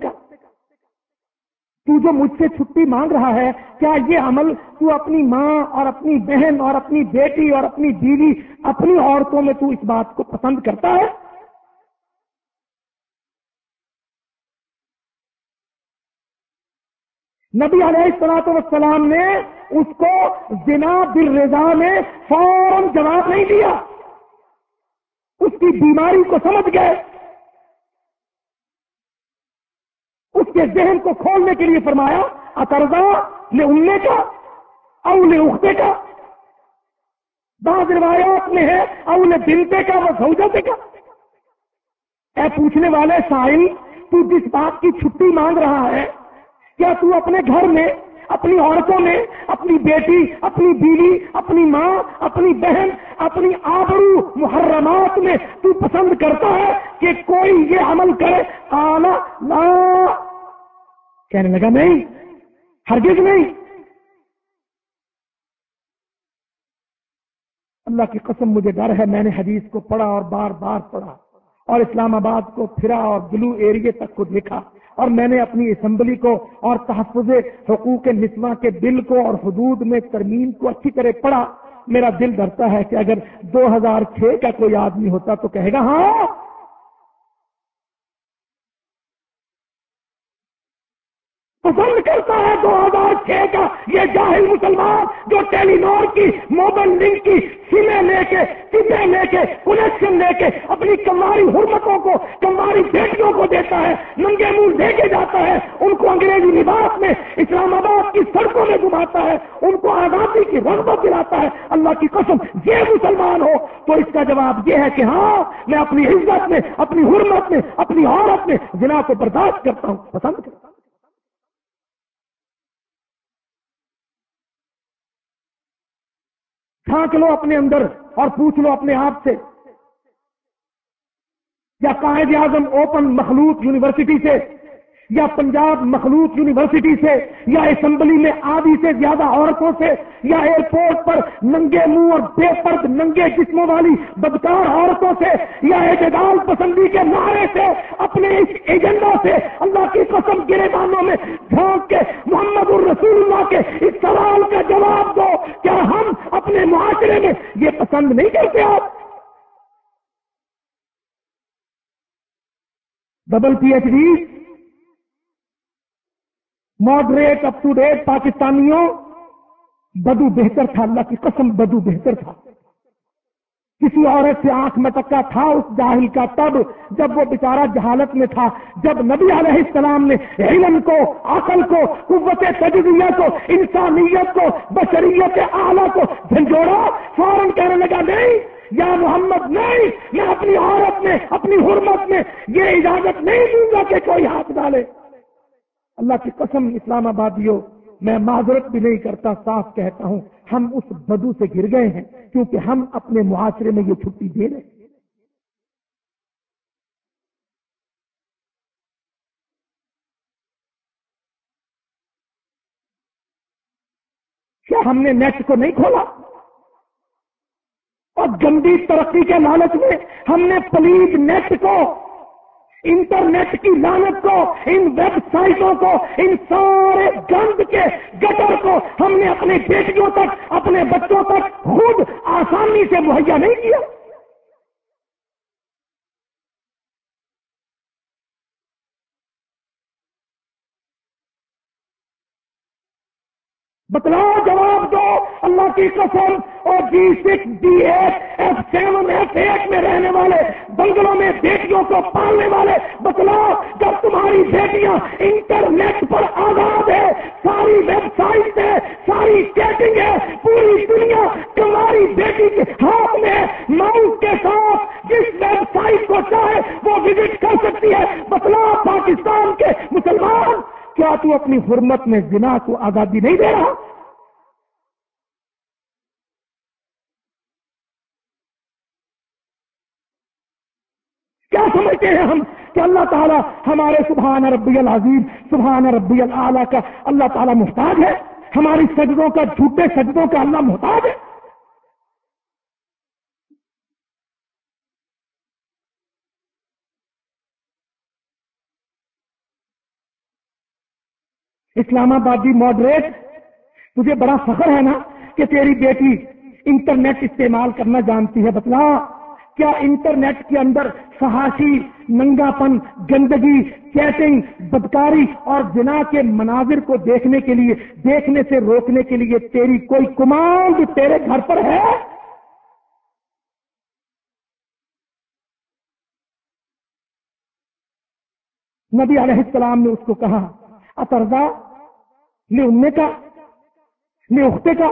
تو جو مجھ سے چھٹی مانگ رہا ہے کیا یہ عمل تو اپنی ماں اور اپنی بہن اور اپنی بیٹی اور اپنی بیوی، اپنی عورتوں میں تو اس بات کو پسند کرتا ہے؟ نبی علیہ الصلوۃ والسلام نے اس کو زنا بالرضا میں فوراً جواب نہیں دیا، اس کی بیماری کو سمجھ گئے، اس کے ذہن کو کھولنے کے لیے فرمایا اترضا لأمک او لأختک، بعض روایات میں ہے او لبنتک و زوجتک۔ اے پوچھنے والے سائل، تو جس بات کی چھٹی مانگ رہا ہے کیا تو اپنے گھر میں، اپنی عورتوں میں، اپنی بیٹی، اپنی بیوی، اپنی ماں، اپنی بہن، اپنی آبرو محرمات میں تو پسند کرتا ہے کہ کوئی یہ عمل کرے؟ قال لا، کہنے لگا نہیں، ہرگز نہیں۔ اللہ کی قسم مجھے ڈر ہے، میں نے حدیث کو پڑھا اور بار بار پڑھا اور اسلام آباد کو پھرا اور بلو ایریے تک کو دیکھا، اور میں نے اپنی اسمبلی کو اور تحفظ حقوق نسواں کے بل کو اور حدود میں ترمیم کو اچھی طرح پڑھا۔ میرا دل ڈرتا ہے کہ اگر دو ہزار چھ کا کوئی آدمی ہوتا تو کہے گا ہاں پسند کرتا ہے دو ہزار چھ کا یہ جاہل مسلمان جو ٹیلی نور کی موبائل لنک کی سمیں لے کے سمیں لے کے کنیکشن لے کے اپنی کماری حرمتوں کو، کماری بیٹیوں کو دیتا ہے، ننگے منہ لے کے جاتا ہے، ان کو انگریزی لباس میں اسلام آباد کی سڑکوں میں گھماتا ہے، ان کو آزادی کی رغبت دلاتا ہے۔ اللہ کی قسم یہ مسلمان ہو تو اس کا جواب یہ ہے کہ ہاں میں اپنی عزت میں، اپنی حرمت میں، اپنی عورت میں زنا کو برداشت کرتا ہوں، پسند کرتا ہوں۔ جھانک لو اپنے اندر اور پوچھ لو اپنے آپ سے، یا قائد اعظم اوپن مخلوط یونیورسٹی سے، یا پنجاب مخلوط یونیورسٹی سے، یا اسمبلی میں آدھی سے زیادہ عورتوں سے، یا ایئرپورٹ پر ننگے منہ اور بے پرد ننگے جسموں والی بدکار عورتوں سے، یا اعتدال پسندی کے نعرے سے، اپنے اس ایجنڈا سے، اللہ کی قسم گریبانوں میں جھانک کے محمد الرسول اللہ کے اس سوال کا جواب دو، کیا ہم اپنے معاشرے میں یہ پسند نہیں کرتے؟ آپ double P H D, moderate up to date پاکستانیوں، بدو بہتر تھا، اللہ کی قسم بدو بہتر تھا۔ کسی عورت سے آنکھ مٹکا تھا اس جاہل کا تب جب وہ بیچارہ جہالت میں تھا، جب نبی علیہ السلام نے علم کو، عقل کو، قوت تجزیہ کو، انسانیت کو، بشریت اعلیٰ کو جھنجھوڑا، فوراً کہنے لگا نہیں یا محمد نہیں، میں اپنی عورت میں، اپنی حرمت میں یہ اجازت نہیں دوں گا کہ کوئی ہاتھ ڈالے۔ اللہ کی قسم اسلام آبادیوں، میں معذرت بھی نہیں کرتا، صاف کہتا ہوں ہم اس بدو سے گر گئے ہیں کیونکہ ہم اپنے معاشرے میں یہ چھٹی دے رہے ہیں۔ کیا ہم نے نیٹ کو نہیں کھولا اور گندی ترقی کے لالچ میں ہم نے پلیز نیٹ کو، انٹرنیٹ کی لعنت کو، ان ویب سائٹوں کو، ان سارے گند کے گٹر کو ہم نے اپنی بیٹیوں تک، اپنے بچوں تک خود آسانی سے مہیا نہیں کیا۔ بتلاؤ، جواب دو، اللہ کی قسم۔ اور G six D eight F seven F eight میں رہنے والے بنگلوں میں بیٹیوں کو پالنے والے، بتلاؤ جب تمہاری بیٹیاں انٹرنیٹ پر آزاد ہے، ساری ویب سائٹ ہے، ساری چیٹنگ ہے، پوری دنیا تمہاری بیٹی کے ہاتھ میں ماؤس کے ساتھ جس ویب سائٹ کو چاہے وہ وزٹ کر سکتی ہے، بتلاؤ پاکستان کے مسلمان، کیا تو اپنی حرمت میں زنا کو آزادی نہیں دے رہا؟ کیا سمجھتے ہیں ہم کہ اللہ تعالیٰ ہمارے سبحان ربی العظیم، سبحان ربی الاعلیٰ کا اللہ تعالیٰ محتاج ہے؟ ہماری سجدوں کا، جھوٹے سجدوں کا اللہ محتاج ہے؟ اسلام آبادی ماڈریٹ، تجھے بڑا فخر ہے نا کہ تیری بیٹی انٹرنیٹ استعمال کرنا جانتی ہے۔ بتلا، کیا انٹرنیٹ کے اندر فحاشی، ننگا پن، گندگی، چیٹنگ، بدکاری اور زنا کے مناظر کو دیکھنے کے لیے، دیکھنے سے روکنے کے لیے تیری کوئی کمانڈ تیرے گھر پر ہے؟ نبی علیہ السلام نے اس کو کہا، اترضا لأمک کا، اختہ کا،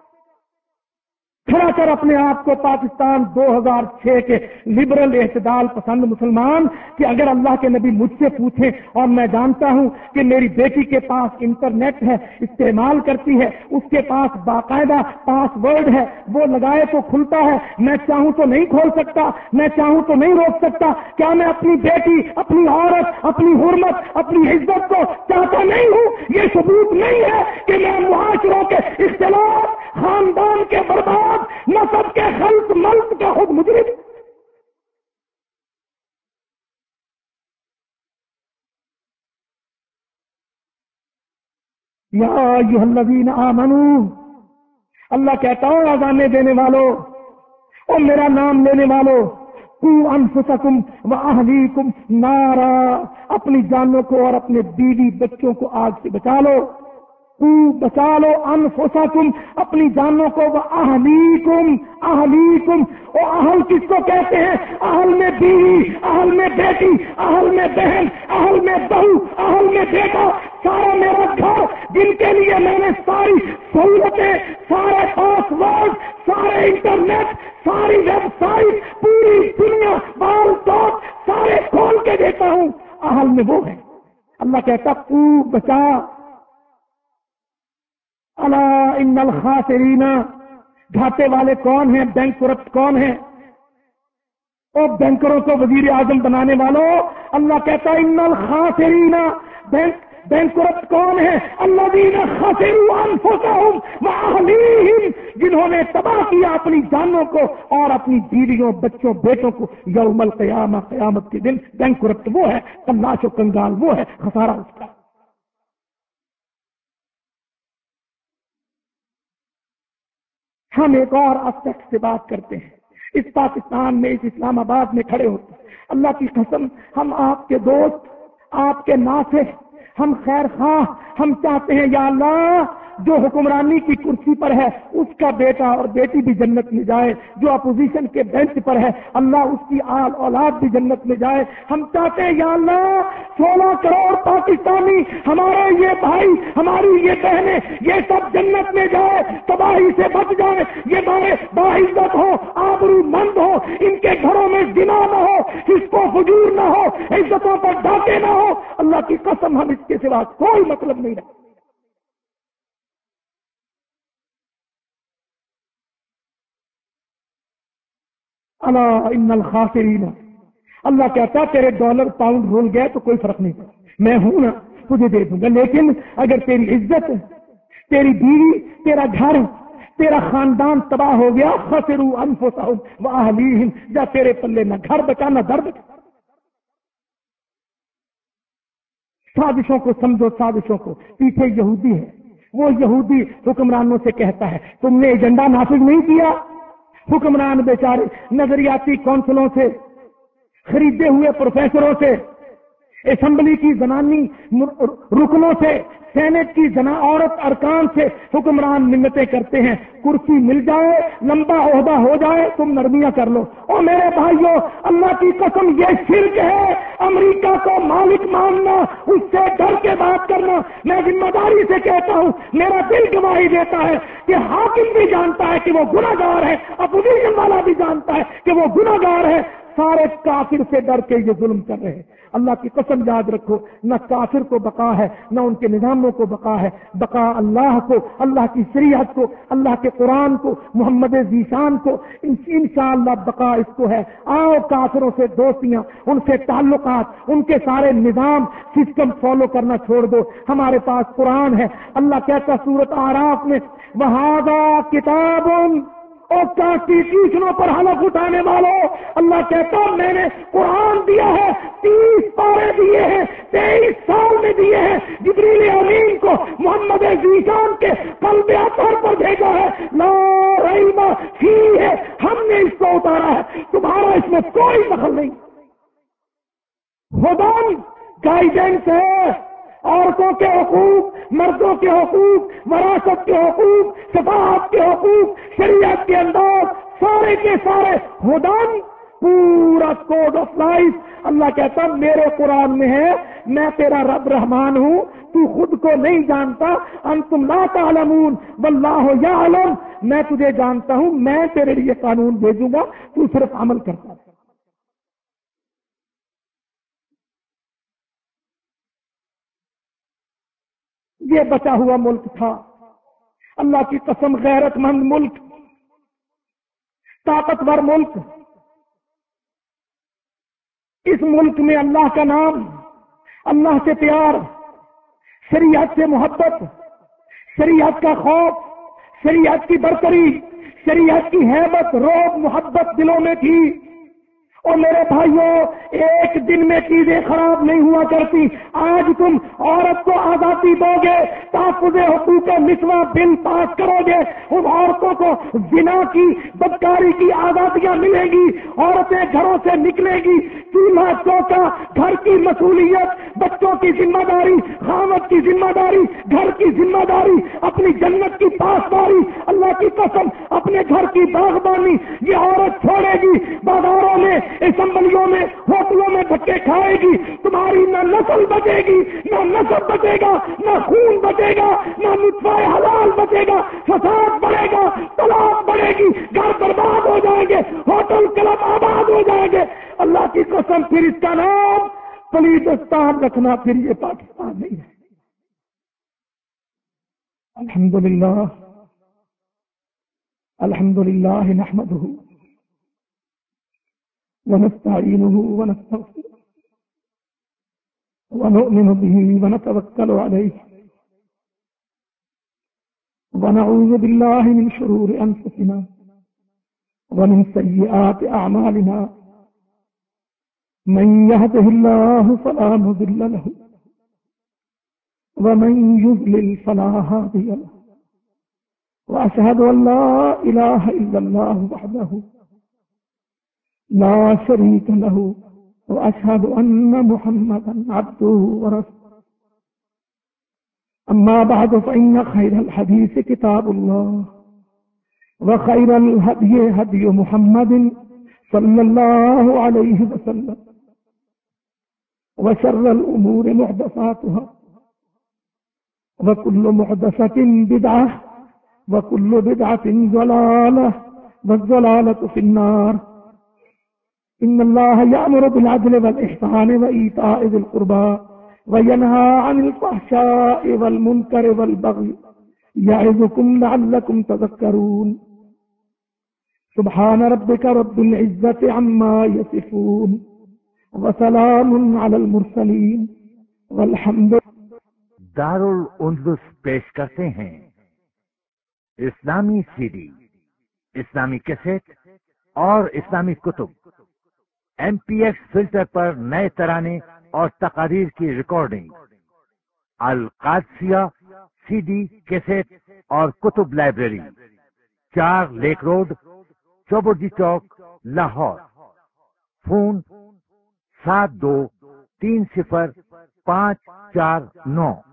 کھڑا کر اپنے آپ کو پاکستان دو ہزار چھ کے لبرل اعتدال پسند مسلمان، کہ اگر اللہ کے نبی مجھ سے پوچھیں، اور میں جانتا ہوں کہ میری بیٹی کے پاس انٹرنیٹ ہے، استعمال کرتی ہے، اس کے پاس باقاعدہ پاس ورڈ ہے، وہ لگائے تو کھلتا ہے، میں چاہوں تو نہیں کھول سکتا، میں چاہوں تو نہیں روک سکتا، کیا میں اپنی بیٹی، اپنی عورت، اپنی حرمت، اپنی عزت کو چاہتا نہیں ہوں؟ یہ ثبوت نہیں ہے کہ میں معاشروں کے اختلاف، خاندان کے برباد، نسب کے خلط ملط کا خود مجرم؟ یا ایھا الذین آمنو، اللہ کہتا ہوں آزانے دینے والوں اور میرا نام لینے والوں، قوا انفسکم واہلیکم نارا، اپنی جانوں کو اور اپنے بیوی بچوں کو آگ سے بچا لو۔ تو بچا لو انفسکم، اپنی جانوں کو، وہ اہلیکم، اہلیکم، اور اہل کس کو کہتے ہیں؟ اہل میں بیوی، اہل میں بیٹی، اہل میں بہن، اہل میں بہو، اہل میں بیٹا، سارا میرا گھر، جن کے لیے میں نے ساری سہولتیں، سارے پاس ورڈ، سارے انٹرنیٹ، ساری ویب سائٹ، پوری دنیا بال ٹاپ سارے کھول کے دیتا ہوں، اہل میں وہ ہے۔ اللہ کہتا تو بچا، الا ان الخاسرین، گھاٹے والے کون ہیں؟ بینک کرپٹ کون ہیں؟ اور بینکروں کو وزیر اعظم بنانے والوں، اللہ کہتا ہے ان الخاسرین، بینک بینک کرپٹ کون ہے؟ الذین خسروا انفسهم واہلیہم، جنہوں نے تباہ کیا اپنی جانوں کو اور اپنی بیویوں، بچوں، بیٹوں کو یوم القیامہ، قیامت کے دن۔ بینک کرپٹ وہ ہے، کلاش و کنگال وہ ہے، خسارہ اس کا۔ ہم ایک اور اسپیکٹ سے بات کرتے ہیں، اس پاکستان میں، اس اسلام آباد میں کھڑے ہوتے ہیں، اللہ کی قسم ہم آپ کے دوست، آپ کے ناصح، ہم خیر خواہ، ہم چاہتے ہیں یا اللہ جو حکمرانی کی کرسی پر ہے اس کا بیٹا اور بیٹی بھی جنت میں جائے، جو اپوزیشن کے بینچ پر ہے اللہ اس کی آل اولاد بھی جنت میں جائے۔ ہم چاہتے ہیں یا اللہ سولہ کروڑ پاکستانی، ہمارے یہ بھائی، ہماری یہ بہنیں، یہ سب جنت میں جائے، تباہی سے بچ جائے، یہ بڑے باعزت ہو، آبرو مند ہو، ان کے گھروں میں زنا نہ ہو، اس کو فجور نہ ہو، عزتوں پر ڈاکے نہ ہو۔ اللہ کی قسم ہم اس کے سوا کوئی مطلب نہیں رکھتے۔ الا ان الخاسرین، اللہ کہتا ہے تیرے ڈالر پاؤنڈ رول گئے تو کوئی فرق نہیں پڑا، میں ہوں نا، تجھے دے دوں گا، لیکن اگر تیری عزت، تیری بیوی، تیرا گھر، تیرا خاندان تباہ ہو گیا، خسروا انفسهم واہلیہم، جا تیرے پلے نہ گھر بچا نہ در بچا۔ سازشوں کو سمجھو، سازشوں کو۔ پیچھے یہودی ہے، وہ یہودی حکمرانوں سے کہتا ہے تم نے ایجنڈا نافذ نہیں کیا۔ حکمران بیچارے نظریاتی کونسلوں سے، خریدے ہوئے پروفیسروں سے، اسمبلی کی زنانی رکنوں سے، سینٹ کی زنا عورت ارکان سے حکمران منتیں کرتے ہیں کرسی مل جائے، لمبا عہدہ ہو جائے، تم نرمیاں کر لو۔ اور میرے بھائیوں، اللہ کی قسم یہ شرک ہے، امریکہ کو مالک ماننا، اس سے ڈر کے بات کرنا۔ میں ذمہ داری سے کہتا ہوں، میرا دل گواہی دیتا ہے کہ حاکم بھی جانتا ہے کہ وہ گناہ گار ہے، اپوزیشن والا بھی جانتا ہے کہ وہ گناہ گار ہے، سارے کافر سے ڈر کے یہ ظلم کر رہے ہیں۔ اللہ کی قسم یاد رکھو، نہ کافر کو بقا ہے، نہ ان کے نظاموں کو بقا ہے، بقا اللہ کو، اللہ کی شریعت کو، اللہ کے قرآن کو، محمد ذیشان کو، انشاءاللہ بقا اس کو ہے۔ آؤ کافروں سے دوستیاں، ان سے تعلقات، ان کے سارے نظام سسٹم فالو کرنا چھوڑ دو۔ ہمارے پاس قرآن ہے۔ اللہ کہتا سورۃ اعراف میں وَهَذَا کتاب، اور کانسٹیٹیوشنوں پر حلف اٹھانے والوں، اللہ کہتا میں نے قرآن دیا ہے، تیس پارے دیے ہیں، تیئیس سال میں دیے ہیں، جبریل امین کو محمد ذیشان کے قلب اطہر پر بھیجا ہے، لا ریب فیہ، ہم نے اس کو اتارا ہے، تمہارا اس میں کوئی دخل نہیں۔ ہدن گائیڈنس ہے، عورتوں کے حقوق، مردوں کے حقوق، وراثت کے حقوق، شفاعت کے حقوق، شریعت کے انداز، سارے کے سارے ہدن، پورا کوڈ آف لائف۔ اللہ کہتا میرے قرآن میں ہے، میں تیرا رب رحمان ہوں، تو خود کو نہیں جانتا، انتم لا تعلمون واللہ یعلم، میں تجھے جانتا ہوں، میں تیرے لیے قانون بھیجوں گا، تو صرف عمل کرتا ہے۔ یہ بچا ہوا ملک تھا، اللہ کی قسم غیرت مند ملک، طاقتور ملک۔ اس ملک میں اللہ کا نام، اللہ سے پیار، شریعت سے محبت، شریعت کا خوف، شریعت کی برتری، شریعت کی ہیبت، رعب، محبت دلوں میں تھی۔ اور میرے بھائیوں، ایک دن میں چیزیں خراب نہیں ہوا کرتی۔ آج تم عورت کو آزادی دو گے، تحفظ حقوق نسواں بل پاس کرو گے، ان عورتوں کو زنا کی، بدکاری کی آزادیاں ملیں گی، عورتیں گھروں سے نکلیں گی، چولہا چوکا، گھر کی مسئولیت، بچوں کی ذمہ داری، خاوند کی ذمہ داری، گھر کی ذمہ داری، اپنی جنت کی پاسداری، اللہ کی قسم اپنے گھر کی باغبانی یہ عورت چھوڑے گی، بازاروں میں، اسمبلیوں میں، ہوٹلوں میں دھکے کھائے گی، تمہاری نہ نسل بچے گی، نہ نسب بچے گا، نہ خون بچے گا، نہ نطفہ حلال بچے گا، فساد بڑھے گا، طلاق بڑھے گی، گھر برباد ہو جائیں گے، ہوٹل کلب آباد ہو جائیں گے۔ اللہ کی قسم پھر اس کا نام پلیتستان رکھنا، پھر یہ پاکستان نہیں ہے۔ الحمدللہ الحمدللہ نحمدہ ونستعینہ ونستغفرہ ونؤمن به ونتوکل علیہ ونعوذ باللہ من شرور انفسنا ومن سیئات اعمالنا من يهده الله فلا مضل له ومن يضلل فلا هادي له واشهد ان لا اله الا الله وحده لا شريك له وأشهد أن محمدا عبده ورسوله أما بعد فإن خير الحديث كتاب الله وخير الهدي هدي محمد صلى الله عليه وسلم وشر الأمور محدثاتها وكل محدثة بدعة وكل بدعة ضلالة والضلالة في النار إن الله يأمر بالعدل والإحسان وإيتاء ذي القربى وينهى عن الفحشاء والمنكر والبغي يعظكم لعلكم تذكرون سبحان ربك رب العزة عما يصفون وسلام على المرسلين والحمد دار الاندلس پیش کرتے ہیں اسلامی سی ڈی، اسلامی کیسٹ اور اسلامی کتب، ایم پی ایکس فلٹر پر نئے ترانے اور تقاریر کی ریکارڈنگ، القادسیہ سی ڈی کیسٹ اور کتب لائبریری، چار لیک روڈ، چوبرجی چوک، لاہور۔ فون سات دو تین صفر پانچ چار نو۔